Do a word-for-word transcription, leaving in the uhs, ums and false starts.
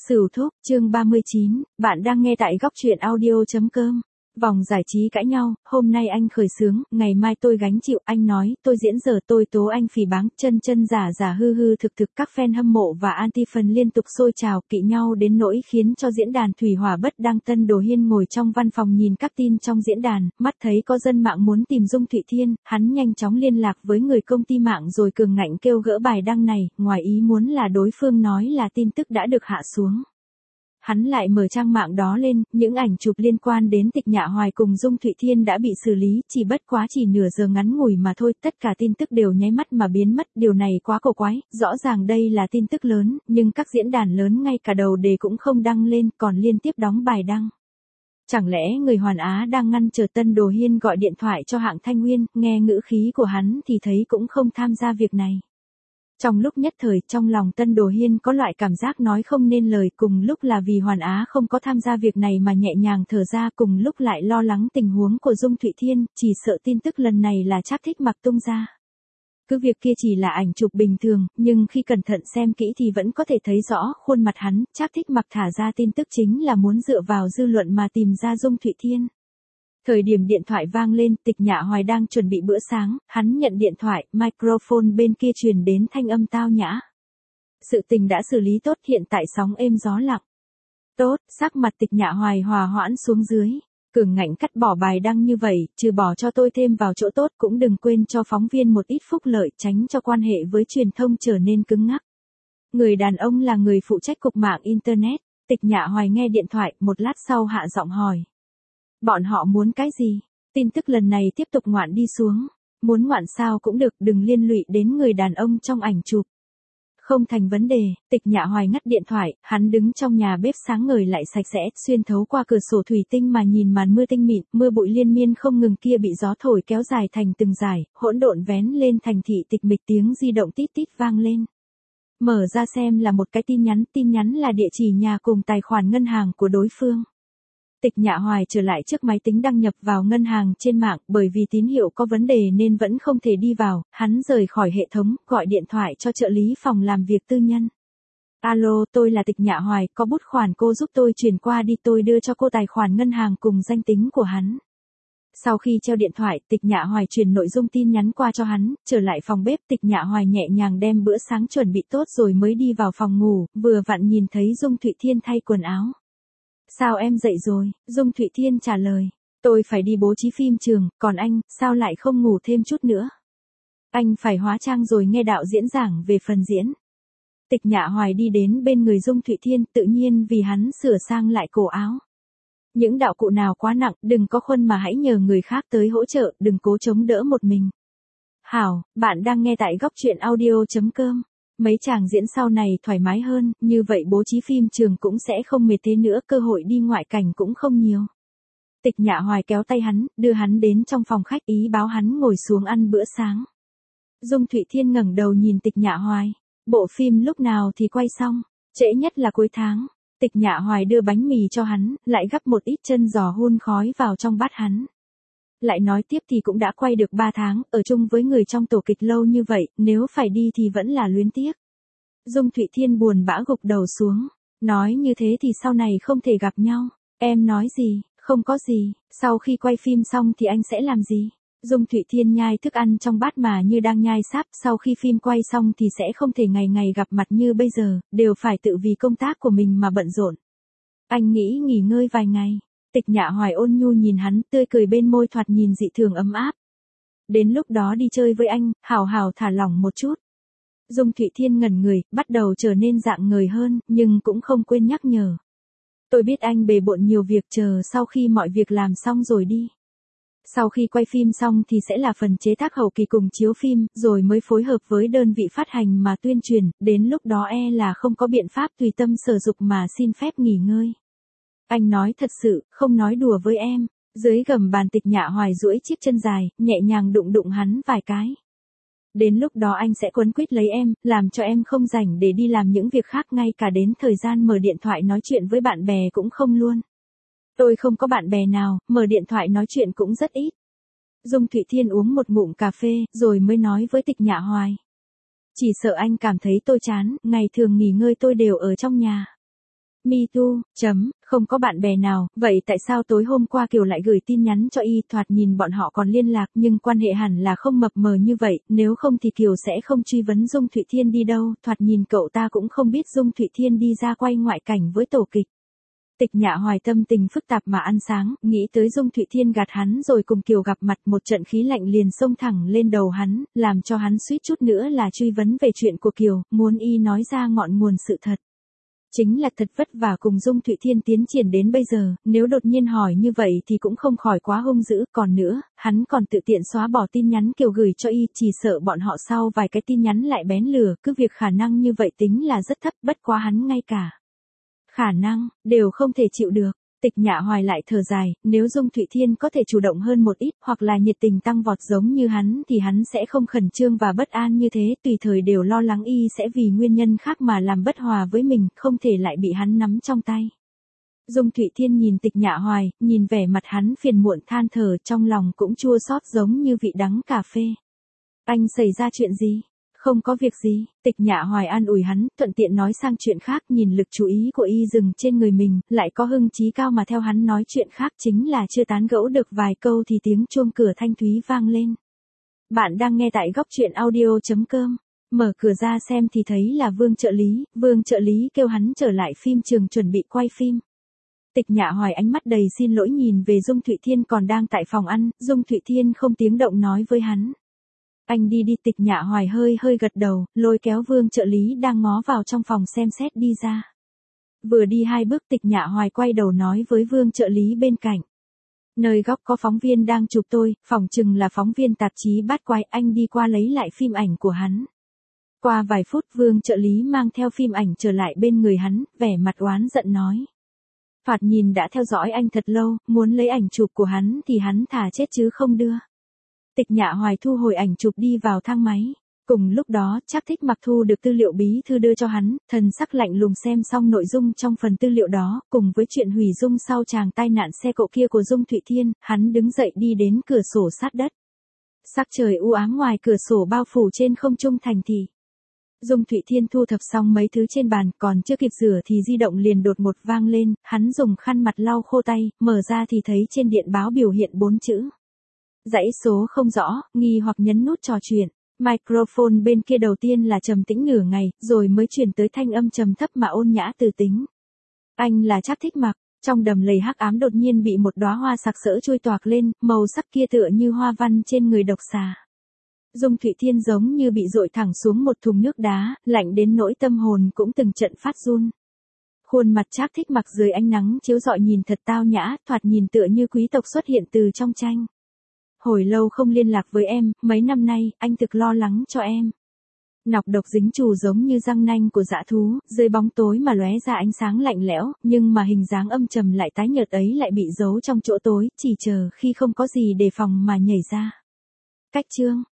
Sửu thúc, chương ba mươi chín, bạn đang nghe tại góc truyện audio chấm com. Vòng giải trí cãi nhau, hôm nay anh khởi xướng, ngày mai tôi gánh chịu, anh nói, tôi diễn dở tôi tố anh phỉ báng, chân chân giả giả hư hư thực thực, các fan hâm mộ và anti-fan liên tục xôi trào, kỵ nhau đến nỗi khiến cho diễn đàn Thủy Hỏa bất đăng. Tân Đồ Hiên ngồi trong văn phòng nhìn các tin trong diễn đàn, mắt thấy có dân mạng muốn tìm Dung Thụy Thiên, hắn nhanh chóng liên lạc với người công ty mạng rồi cường ngạnh kêu gỡ bài đăng này, ngoài ý muốn là đối phương nói là tin tức đã được hạ xuống. Hắn lại mở trang mạng đó lên, những ảnh chụp liên quan đến Tịch Nhạ Hoài cùng Dung Thụy Thiên đã bị xử lý, chỉ bất quá chỉ nửa giờ ngắn ngủi mà thôi, tất cả tin tức đều nháy mắt mà biến mất, điều này quá cổ quái, rõ ràng đây là tin tức lớn, nhưng các diễn đàn lớn ngay cả đầu đề cũng không đăng lên, còn liên tiếp đóng bài đăng. Chẳng lẽ người Hoàn Á đang ngăn chờ Tân Đồ Hiên gọi điện thoại cho hạng Thanh Nguyên, nghe ngữ khí của hắn thì thấy cũng không tham gia việc này. Trong lúc nhất thời, trong lòng Tân Đồ Hiên có loại cảm giác nói không nên lời, cùng lúc là vì Hoàn Á không có tham gia việc này mà nhẹ nhàng thở ra, cùng lúc lại lo lắng tình huống của Dung Thụy Thiên, chỉ sợ tin tức lần này là Trác Thích Mặc tung ra. Cứ việc kia chỉ là ảnh chụp bình thường, nhưng khi cẩn thận xem kỹ thì vẫn có thể thấy rõ khuôn mặt hắn, Trác Thích Mặc thả ra tin tức chính là muốn dựa vào dư luận mà tìm ra Dung Thụy Thiên. Thời điểm điện thoại vang lên, Tịch Nhạ Hoài đang chuẩn bị bữa sáng, hắn nhận điện thoại, microphone bên kia truyền đến thanh âm tao nhã. Sự tình đã xử lý tốt, hiện tại sóng êm gió lặng. Tốt, sắc mặt Tịch Nhạ Hoài hòa hoãn xuống dưới. Cường ngạnh cắt bỏ bài đăng như vậy, trừ bỏ cho tôi thêm vào chỗ tốt cũng đừng quên cho phóng viên một ít phúc lợi, tránh cho quan hệ với truyền thông trở nên cứng ngắc. Người đàn ông là người phụ trách cục mạng Internet, Tịch Nhạ Hoài nghe điện thoại, một lát sau hạ giọng hỏi. Bọn họ muốn cái gì? Tin tức lần này tiếp tục ngoạn đi xuống. Muốn ngoạn sao cũng được, đừng liên lụy đến người đàn ông trong ảnh chụp. Không thành vấn đề, Tịch Nhạ Hoài ngắt điện thoại, hắn đứng trong nhà bếp sáng ngời lại sạch sẽ, xuyên thấu qua cửa sổ thủy tinh mà nhìn màn mưa tinh mịn, mưa bụi liên miên không ngừng kia bị gió thổi kéo dài thành từng dải, hỗn độn vén lên thành thị tịch mịch, tiếng di động tít tít vang lên. Mở ra xem là một cái tin nhắn, tin nhắn là địa chỉ nhà cùng tài khoản ngân hàng của đối phương. Tịch Nhạ Hoài trở lại trước máy tính đăng nhập vào ngân hàng trên mạng, bởi vì tín hiệu có vấn đề nên vẫn không thể đi vào, hắn rời khỏi hệ thống, gọi điện thoại cho trợ lý phòng làm việc tư nhân. Alo, tôi là Tịch Nhạ Hoài, có bút khoản cô giúp tôi chuyển qua đi, tôi đưa cho cô tài khoản ngân hàng cùng danh tính của hắn. Sau khi treo điện thoại, Tịch Nhạ Hoài truyền nội dung tin nhắn qua cho hắn, trở lại phòng bếp, Tịch Nhạ Hoài nhẹ nhàng đem bữa sáng chuẩn bị tốt rồi mới đi vào phòng ngủ, vừa vặn nhìn thấy Dung Thụy Thiên thay quần áo. Sao em dậy rồi? Dung Thụy Thiên trả lời. Tôi phải đi bố trí phim trường, còn anh, sao lại không ngủ thêm chút nữa? Anh phải hóa trang rồi nghe đạo diễn giảng về phần diễn. Tịch Nhạ Hoài đi đến bên người Dung Thụy Thiên, tự nhiên vì hắn sửa sang lại cổ áo. Những đạo cụ nào quá nặng, đừng có khuân mà hãy nhờ người khác tới hỗ trợ, đừng cố chống đỡ một mình. Hảo, bạn đang nghe tại góc truyện audio chấm com. Mấy chàng diễn sau này thoải mái hơn, như vậy bố trí phim trường cũng sẽ không mệt thế nữa, cơ hội đi ngoại cảnh cũng không nhiều. Tịch Nhạ Hoài kéo tay hắn, đưa hắn đến trong phòng khách, ý báo hắn ngồi xuống ăn bữa sáng. Dung Thụy Thiên ngẩng đầu nhìn Tịch Nhạ Hoài. Bộ phim lúc nào thì quay xong? Trễ nhất là cuối tháng. Tịch Nhạ Hoài đưa bánh mì cho hắn, lại gắp một ít chân giò hun khói vào trong bát hắn. Lại nói tiếp thì cũng đã quay được ba tháng, ở chung với người trong tổ kịch lâu như vậy, nếu phải đi thì vẫn là luyến tiếc. Dung Thụy Thiên buồn bã gục đầu xuống, nói như thế thì sau này không thể gặp nhau. Em nói gì? Không có gì, sau khi quay phim xong thì anh sẽ làm gì? Dung Thụy Thiên nhai thức ăn trong bát mà như đang nhai sáp, sau khi phim quay xong thì sẽ không thể ngày ngày gặp mặt như bây giờ, đều phải tự vì công tác của mình mà bận rộn. Anh nghĩ nghỉ ngơi vài ngày. Tịch Nhạ Hoài ôn nhu nhìn hắn, tươi cười bên môi thoạt nhìn dị thường ấm áp. Đến lúc đó đi chơi với anh, hào hào thả lỏng một chút. Dung Thụy Thiên ngẩn người, bắt đầu trở nên dạng người hơn, nhưng cũng không quên nhắc nhở. Tôi biết anh bề bộn nhiều việc, chờ sau khi mọi việc làm xong rồi đi. Sau khi quay phim xong thì sẽ là phần chế tác hậu kỳ cùng chiếu phim, rồi mới phối hợp với đơn vị phát hành mà tuyên truyền, đến lúc đó e là không có biện pháp tùy tâm sở dục mà xin phép nghỉ ngơi. Anh nói thật sự, không nói đùa với em. Dưới gầm bàn Tịch Nhạ Hoài duỗi chiếc chân dài, nhẹ nhàng đụng đụng hắn vài cái. Đến lúc đó anh sẽ quấn quýt lấy em, làm cho em không rảnh để đi làm những việc khác, ngay cả đến thời gian mở điện thoại nói chuyện với bạn bè cũng không luôn. Tôi không có bạn bè nào, mở điện thoại nói chuyện cũng rất ít. Dung Thụy Thiên uống một ngụm cà phê, rồi mới nói với Tịch Nhạ Hoài. Chỉ sợ anh cảm thấy tôi chán, ngày thường nghỉ ngơi tôi đều ở trong nhà. Me too, chấm, không có bạn bè nào, vậy tại sao tối hôm qua Kiều lại gửi tin nhắn cho y, thoạt nhìn bọn họ còn liên lạc nhưng quan hệ hẳn là không mập mờ như vậy, nếu không thì Kiều sẽ không truy vấn Dung Thụy Thiên đi đâu, thoạt nhìn cậu ta cũng không biết Dung Thụy Thiên đi ra quay ngoại cảnh với tổ kịch. Tịch Nhạ Hoài tâm tình phức tạp mà ăn sáng, nghĩ tới Dung Thụy Thiên gạt hắn rồi cùng Kiều gặp mặt, một trận khí lạnh liền xông thẳng lên đầu hắn, làm cho hắn suýt chút nữa là truy vấn về chuyện của Kiều, muốn y nói ra ngọn nguồn sự thật. Chính là thật vất vả cùng Dung Thụy Thiên tiến triển đến bây giờ, nếu đột nhiên hỏi như vậy thì cũng không khỏi quá hung dữ, còn nữa, hắn còn tự tiện xóa bỏ tin nhắn Kiều gửi cho y, chỉ sợ bọn họ sau vài cái tin nhắn lại bén lừa, cứ việc khả năng như vậy tính là rất thấp, bất quá hắn ngay cả khả năng đều không thể chịu được. Tịch Nhạ Hoài lại thở dài, nếu Dung Thụy Thiên có thể chủ động hơn một ít, hoặc là nhiệt tình tăng vọt giống như hắn thì hắn sẽ không khẩn trương và bất an như thế, tùy thời đều lo lắng y sẽ vì nguyên nhân khác mà làm bất hòa với mình, không thể lại bị hắn nắm trong tay. Dung Thụy Thiên nhìn Tịch Nhạ Hoài, nhìn vẻ mặt hắn phiền muộn than thở, trong lòng cũng chua xót giống như vị đắng cà phê. Anh xảy ra chuyện gì? Không có việc gì, Tịch Nhạ Hoài an ủi hắn, thuận tiện nói sang chuyện khác, nhìn lực chú ý của y dừng trên người mình, lại có hưng chí cao mà theo hắn nói chuyện khác, chính là chưa tán gẫu được vài câu thì tiếng chuông cửa thanh thúy vang lên. Bạn đang nghe tại góc truyện audio chấm com, mở cửa ra xem thì thấy là Vương trợ lý, Vương trợ lý kêu hắn trở lại phim trường chuẩn bị quay phim. Tịch Nhạ Hoài ánh mắt đầy xin lỗi nhìn về Dung Thụy Thiên còn đang tại phòng ăn, Dung Thụy Thiên không tiếng động nói với hắn. Anh đi đi. Tịch Nhạ Hoài hơi hơi gật đầu, lôi kéo Vương trợ lý đang ngó vào trong phòng xem xét đi ra. Vừa đi hai bước Tịch Nhạ Hoài quay đầu nói với Vương trợ lý bên cạnh. Nơi góc có phóng viên đang chụp tôi, phỏng chừng là phóng viên tạp chí Bát Quái, anh đi qua lấy lại phim ảnh của hắn. Qua vài phút Vương trợ lý mang theo phim ảnh trở lại bên người hắn, vẻ mặt oán giận nói. Thoạt nhìn đã theo dõi anh thật lâu, muốn lấy ảnh chụp của hắn thì hắn thà chết chứ không đưa. Tịch Nhạ Hoài thu hồi ảnh chụp đi vào thang máy. Cùng lúc đó, Trác Thích Mặc thu được tư liệu bí thư đưa cho hắn, thần sắc lạnh lùng xem xong nội dung trong phần tư liệu đó, cùng với chuyện hủy dung sau chàng tai nạn xe cộ kia của Dung Thụy Thiên, hắn đứng dậy đi đến cửa sổ sát đất. Sắc trời u ám ngoài cửa sổ bao phủ trên không trung thành thị. Dung Thụy Thiên thu thập xong mấy thứ trên bàn, còn chưa kịp rửa thì di động liền đột một vang lên, hắn dùng khăn mặt lau khô tay, mở ra thì thấy trên điện báo biểu hiện bốn chữ. Dãy số không rõ, nghi hoặc nhấn nút trò chuyện. Microphone bên kia đầu tiên là trầm tĩnh nửa ngày, rồi mới chuyển tới thanh âm trầm thấp mà ôn nhã từ tính. Anh là Trác Thích Mặc. Trong đầm lầy hắc ám đột nhiên bị một đóa hoa sặc sỡ trôi toạc lên, màu sắc kia tựa như hoa văn trên người độc xà. Dung Thụy Thiên giống như bị dội thẳng xuống một thùng nước đá, lạnh đến nỗi tâm hồn cũng từng trận phát run. Khuôn mặt Trác Thích Mặc dưới ánh nắng chiếu rọi nhìn thật tao nhã, thoạt nhìn tựa như quý tộc xuất hiện từ trong tranh. Hồi lâu không liên lạc với em, mấy năm nay, anh thực lo lắng cho em. Nọc độc dính chù giống như răng nanh của dã thú, dưới bóng tối mà lóe ra ánh sáng lạnh lẽo, nhưng mà hình dáng âm trầm lại tái nhợt ấy lại bị giấu trong chỗ tối, chỉ chờ khi không có gì đề phòng mà nhảy ra. Cách chương